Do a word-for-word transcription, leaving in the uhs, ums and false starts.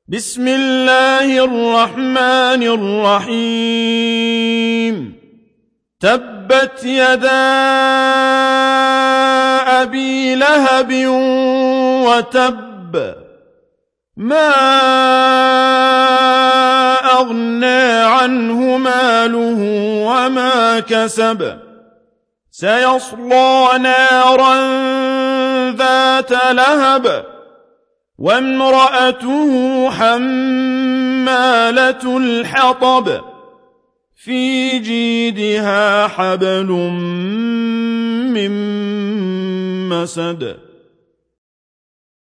بسم الله الرحمن الرحيم تبت يدا أبي لهب وتب ما أغنى عنه ماله وما كسب سيصلى نارا ذات لهب وامرأته حمالة الحطب في جيدها حبل من مسد